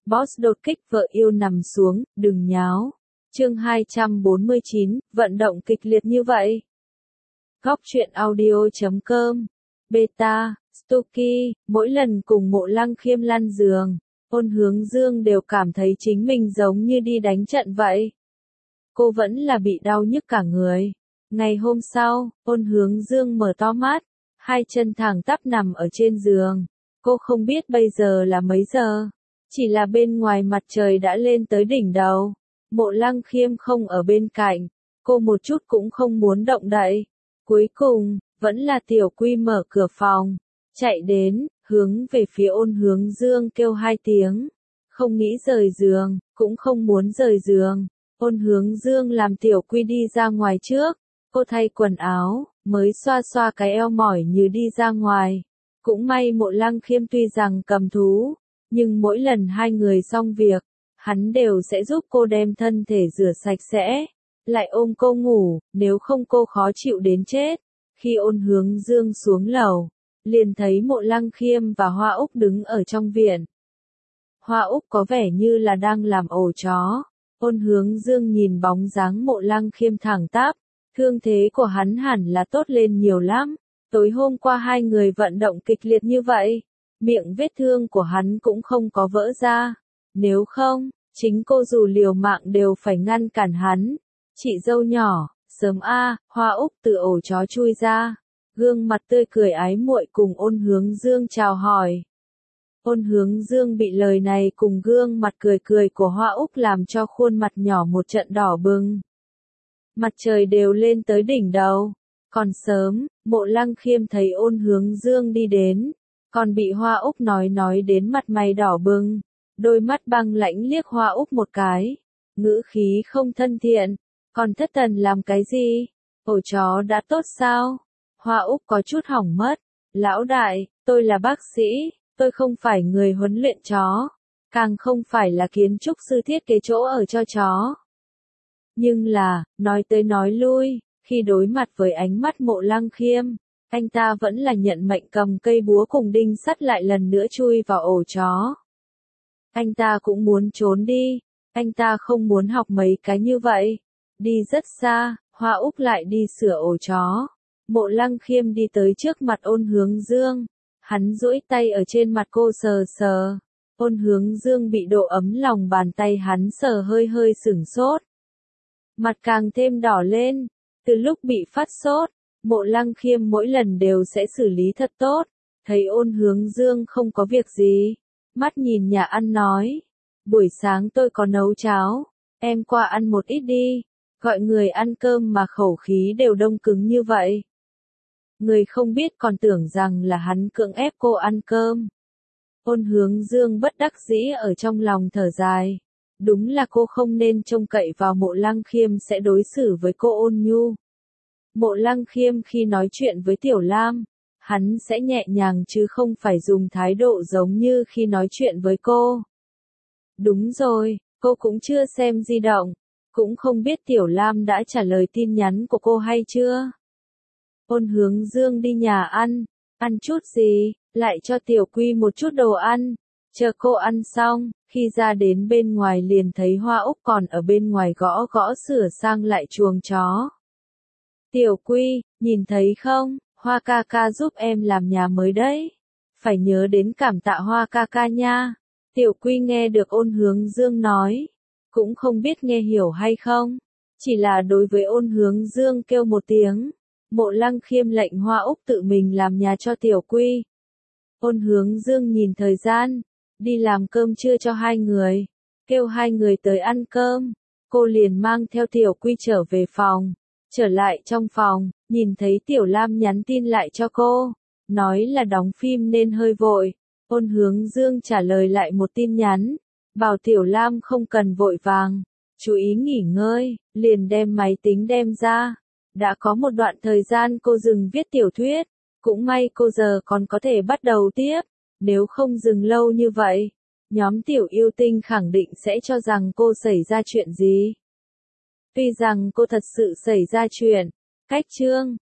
Boss đột kích vợ yêu nằm xuống, đừng nháo. Chương 249, vận động kịch liệt như vậy. Góc truyện audio.com. Beta, Stuky, mỗi lần cùng Mộ Lăng Khiêm lăn giường, Ôn Hướng Dương đều cảm thấy chính mình giống như đi đánh trận vậy. Cô vẫn là bị đau nhức cả người. Ngày hôm sau, Ôn Hướng Dương mở to mắt, hai chân thẳng tắp nằm ở trên giường. Cô không biết bây giờ là mấy giờ, chỉ là bên ngoài mặt trời đã lên tới đỉnh đầu. Mộ Lăng Khiêm không ở bên cạnh, cô một chút cũng không muốn động đậy. Cuối cùng, vẫn là Tiểu Quy mở cửa phòng, chạy đến, hướng về phía Ôn Hướng Dương kêu hai tiếng. Không nghĩ rời giường, cũng không muốn rời giường. Ôn Hướng Dương làm Tiểu Quy đi ra ngoài trước, cô thay quần áo, mới xoa xoa cái eo mỏi như đi ra ngoài. Cũng may Mộ Lăng Khiêm tuy rằng cầm thú, nhưng mỗi lần hai người xong việc, hắn đều sẽ giúp cô đem thân thể rửa sạch sẽ, lại ôm cô ngủ, nếu không cô khó chịu đến chết. Khi Ôn Hướng Dương xuống lầu, liền thấy Mộ Lăng Khiêm và Hoa Úc đứng ở trong viện. Hoa Úc có vẻ như là đang làm ổ chó. Ôn Hướng Dương nhìn bóng dáng Mộ Lăng Khiêm thẳng tắp, thương thế của hắn hẳn là tốt lên nhiều lắm. Tối hôm qua hai người vận động kịch liệt như vậy, miệng vết thương của hắn cũng không có vỡ ra. Nếu không, chính cô dù liều mạng đều phải ngăn cản hắn. Chị dâu nhỏ, sớm a, Hoa Úc từ ổ chó chui ra, gương mặt tươi cười ái muội cùng Ôn Hướng Dương chào hỏi. Ôn Hướng Dương bị lời này cùng gương mặt cười cười của Hoa Úc làm cho khuôn mặt nhỏ một trận đỏ bừng. Mặt trời đều lên tới đỉnh đầu. Còn sớm, Mộ Lăng Khiêm thấy Ôn Hướng Dương đi đến, còn bị Hoa Úc nói đến mặt mày đỏ bừng, đôi mắt băng lãnh liếc Hoa Úc một cái, ngữ khí không thân thiện, còn thất thần làm cái gì? Ổ chó đã tốt sao? Hoa Úc có chút hỏng mất, lão đại, tôi là bác sĩ, tôi không phải người huấn luyện chó, càng không phải là kiến trúc sư thiết kế chỗ ở cho chó. Nhưng là, nói tới nói lui, khi đối mặt với ánh mắt Mộ Lăng Khiêm, anh ta vẫn là nhận mệnh cầm cây búa cùng đinh sắt lại lần nữa chui vào ổ chó. Anh ta cũng muốn trốn đi, anh ta không muốn học mấy cái như vậy. Đi rất xa, Hoa Úc lại đi sửa ổ chó. Mộ Lăng Khiêm đi tới trước mặt Ôn Hướng Dương, hắn duỗi tay ở trên mặt cô sờ sờ. Ôn Hướng Dương bị độ ấm lòng bàn tay hắn sờ hơi hơi sửng sốt. Mặt càng thêm đỏ lên. Từ lúc bị phát sốt, Mộ Lăng Khiêm mỗi lần đều sẽ xử lý thật tốt. Thấy Ôn Hướng Dương không có việc gì, mắt nhìn nhà ăn nói, buổi sáng tôi có nấu cháo, em qua ăn một ít đi. Gọi người ăn cơm mà khẩu khí đều đông cứng như vậy. Người không biết còn tưởng rằng là hắn cưỡng ép cô ăn cơm. Ôn Hướng Dương bất đắc dĩ ở trong lòng thở dài. Đúng là cô không nên trông cậy vào Mộ Lăng Khiêm sẽ đối xử với cô ôn nhu. Mộ Lăng Khiêm khi nói chuyện với Tiểu Lam, hắn sẽ nhẹ nhàng chứ không phải dùng thái độ giống như khi nói chuyện với cô. Đúng rồi, cô cũng chưa xem di động, cũng không biết Tiểu Lam đã trả lời tin nhắn của cô hay chưa. Ôn Hướng Dương đi nhà ăn chút gì, lại cho Tiểu Quy một chút đồ ăn. Chờ cô ăn xong, khi ra đến bên ngoài liền thấy Hoa Úc còn ở bên ngoài gõ gõ sửa sang lại chuồng chó. Tiểu Quy, nhìn thấy không, Hoa ca ca giúp em làm nhà mới đấy. Phải nhớ đến cảm tạ Hoa ca ca nha. Tiểu Quy nghe được Ôn Hướng Dương nói, cũng không biết nghe hiểu hay không. Chỉ là đối với Ôn Hướng Dương kêu một tiếng. Mộ Lăng Khiêm lệnh Hoa Úc tự mình làm nhà cho Tiểu Quy. Ôn Hướng Dương nhìn thời gian, đi làm cơm trưa cho hai người, kêu hai người tới ăn cơm. Cô liền mang theo Tiểu Quy trở về phòng. Trở lại trong phòng, nhìn thấy Tiểu Lam nhắn tin lại cho cô, nói là đóng phim nên hơi vội. Ôn Hướng Dương trả lời lại một tin nhắn, bảo Tiểu Lam không cần vội vàng, chú ý nghỉ ngơi, liền đem máy tính đem ra. Đã có một đoạn thời gian cô dừng viết tiểu thuyết, cũng may cô giờ còn có thể bắt đầu tiếp, nếu không dừng lâu như vậy, nhóm Tiểu Yêu Tinh khẳng định sẽ cho rằng cô xảy ra chuyện gì. Tuy rằng cô thật sự xảy ra chuyện, cách chương.